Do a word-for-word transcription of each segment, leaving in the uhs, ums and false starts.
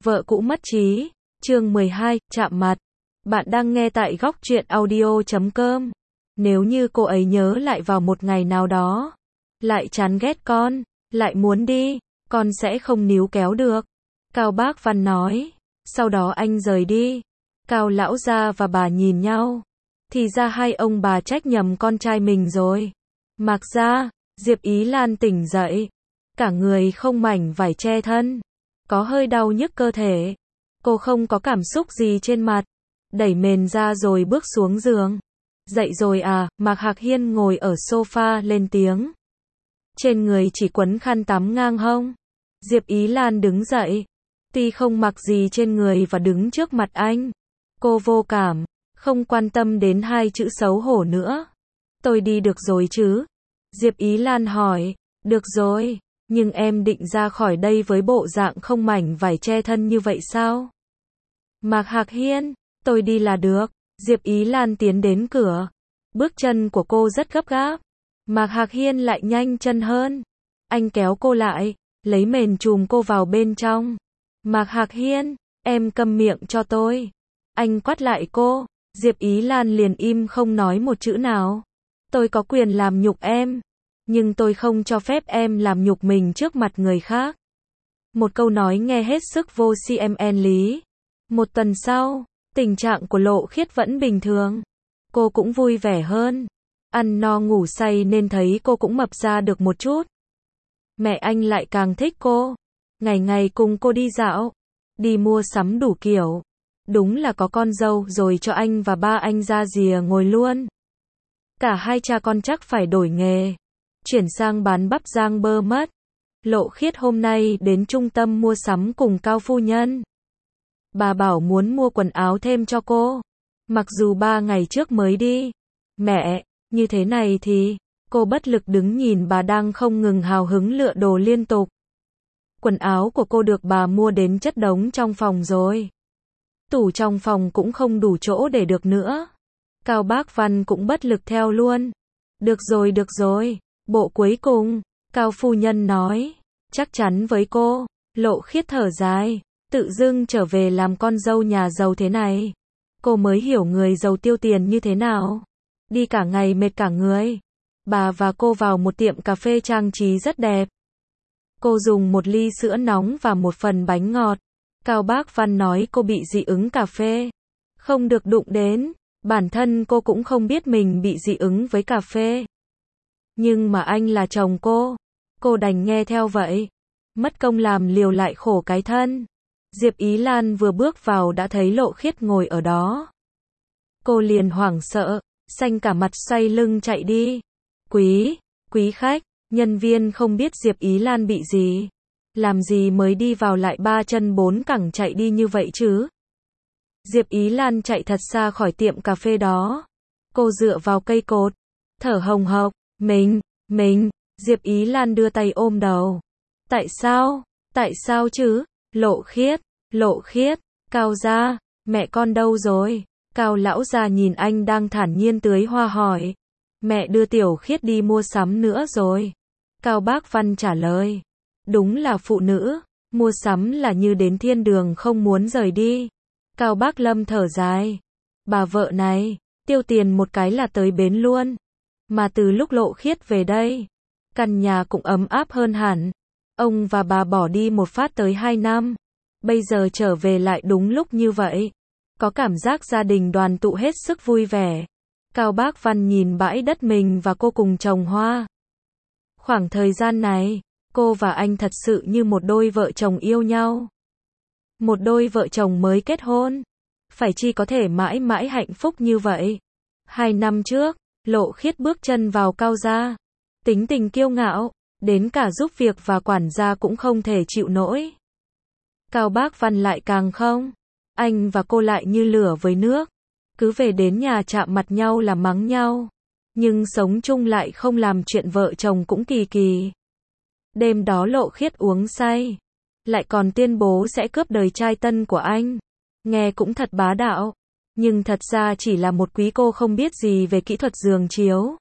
Vợ cũ mất trí, chương mười hai, chạm mặt. Bạn đang nghe tại góc truyện audio chấm com. Nếu như cô ấy nhớ lại vào một ngày nào đó, lại chán ghét con, lại muốn đi, con sẽ không níu kéo được. Cao Bác Văn nói. Sau đó anh rời đi. Cao lão gia và bà nhìn nhau. Thì ra hai ông bà trách nhầm con trai mình rồi. Mạc gia, Diệp Ý Lan tỉnh dậy. Cả người không mảnh vải che thân. Có hơi đau nhức cơ thể. Cô không có cảm xúc gì trên mặt. Đẩy mền ra rồi bước xuống giường. Dậy rồi à, Mạc Hạc Hiên ngồi ở sofa lên tiếng. Trên người chỉ quấn khăn tắm ngang hông. Diệp Ý Lan đứng dậy. Tuy không mặc gì trên người và đứng trước mặt anh. Cô vô cảm, không quan tâm đến hai chữ xấu hổ nữa. Tôi đi được rồi chứ? Diệp Ý Lan hỏi. Được rồi, nhưng em định ra khỏi đây với bộ dạng không mảnh vải che thân như vậy sao? Mạc Hạc Hiên, tôi đi là được. Diệp Ý Lan tiến đến cửa. Bước chân của cô rất gấp gáp. Mạc Hạc Hiên lại nhanh chân hơn. Anh kéo cô lại, lấy mền trùm cô vào bên trong. Mạc Hạc Hiên, em câm miệng cho tôi. Anh quát lại cô. Diệp Ý Lan liền im không nói một chữ nào. Tôi có quyền làm nhục em, nhưng tôi không cho phép em làm nhục mình trước mặt người khác. Một câu nói nghe hết sức vô cmn lý. Một tuần sau, tình trạng của Lộ Khiết vẫn bình thường. Cô cũng vui vẻ hơn. Ăn no ngủ say nên thấy cô cũng mập ra được một chút. Mẹ anh lại càng thích cô. Ngày ngày cùng cô đi dạo, đi mua sắm đủ kiểu. Đúng là có con dâu rồi cho anh và ba anh ra rìa ngồi luôn. Cả hai cha con chắc phải đổi nghề, chuyển sang bán bắp rang bơ mất. Lộ Khiết hôm nay đến trung tâm mua sắm cùng Cao phu nhân. Bà bảo muốn mua quần áo thêm cho cô. Mặc dù ba ngày trước mới đi. Mẹ, như thế này thì... Cô bất lực đứng nhìn bà đang không ngừng hào hứng lựa đồ liên tục. Quần áo của cô được bà mua đến chất đống trong phòng rồi. Tủ trong phòng cũng không đủ chỗ để được nữa. Cao Bác Văn cũng bất lực theo luôn. Được rồi được rồi, bộ cuối cùng, Cao phu nhân nói. Chắc chắn với cô. Lộ Khiết thở dài. Tự dưng trở về làm con dâu nhà giàu thế này. Cô mới hiểu người giàu tiêu tiền như thế nào. Đi cả ngày mệt cả người. Bà và cô vào một tiệm cà phê trang trí rất đẹp. Cô dùng một ly sữa nóng và một phần bánh ngọt. Cao Bác Văn nói cô bị dị ứng cà phê. Không được đụng đến. Bản thân cô cũng không biết mình bị dị ứng với cà phê. Nhưng mà anh là chồng cô. Cô đành nghe theo vậy. Mất công làm liều lại khổ cái thân. Diệp Ý Lan vừa bước vào đã thấy Lộ Khiết ngồi ở đó. Cô liền hoảng sợ, xanh cả mặt xoay lưng chạy đi. Quý, quý khách, nhân viên không biết Diệp Ý Lan bị gì. Làm gì mới đi vào lại ba chân bốn cẳng chạy đi như vậy chứ? Diệp Ý Lan chạy thật xa khỏi tiệm cà phê đó. Cô dựa vào cây cột, thở hồng hộc. Mình, mình, Diệp Ý Lan đưa tay ôm đầu. Tại sao? Tại sao chứ? Lộ Khiết, Lộ Khiết, Cao gia, mẹ con đâu rồi? Cao lão gia nhìn anh đang thản nhiên tưới hoa hỏi. Mẹ đưa Tiểu Khiết đi mua sắm nữa rồi. Cao Bác Văn trả lời. Đúng là phụ nữ, mua sắm là như đến thiên đường không muốn rời đi. Cao Bác Lâm thở dài. Bà vợ này, tiêu tiền một cái là tới bến luôn. Mà từ lúc Lộ Khiết về đây, căn nhà cũng ấm áp hơn hẳn. Ông và bà bỏ đi một phát tới hai năm. Bây giờ trở về lại đúng lúc như vậy. Có cảm giác gia đình đoàn tụ hết sức vui vẻ. Cao Bác Văn nhìn bãi đất mình và cô cùng trồng hoa. Khoảng thời gian này, cô và anh thật sự như một đôi vợ chồng yêu nhau. Một đôi vợ chồng mới kết hôn. Phải chi có thể mãi mãi hạnh phúc như vậy. Hai năm trước, Lộ Khiết bước chân vào Cao gia. Tính tình kiêu ngạo, đến cả giúp việc và quản gia cũng không thể chịu nổi. Cao Bác Văn lại càng không. Anh và cô lại như lửa với nước. Cứ về đến nhà chạm mặt nhau là mắng nhau. Nhưng sống chung lại không làm chuyện vợ chồng cũng kỳ kỳ. Đêm đó Lộ Khiết uống say. Lại còn tuyên bố sẽ cướp đời trai tân của anh. Nghe cũng thật bá đạo. Nhưng thật ra chỉ là một quý cô không biết gì về kỹ thuật giường chiếu.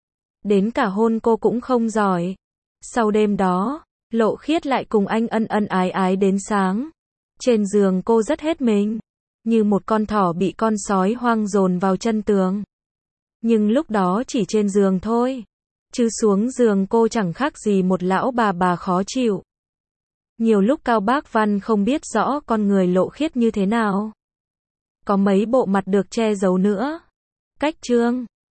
Đến cả hôn cô cũng không giỏi. Sau đêm đó, Lộ Khiết lại cùng anh ân ân ái ái đến sáng. Trên giường cô rất hết mình, như một con thỏ bị con sói hoang dồn vào chân tường. Nhưng lúc đó chỉ trên giường thôi, chứ xuống giường cô chẳng khác gì một lão bà bà khó chịu. Nhiều lúc Cao Bác Văn không biết rõ con người lộ khiết như thế nào. Có mấy bộ mặt được che giấu nữa. Cách chương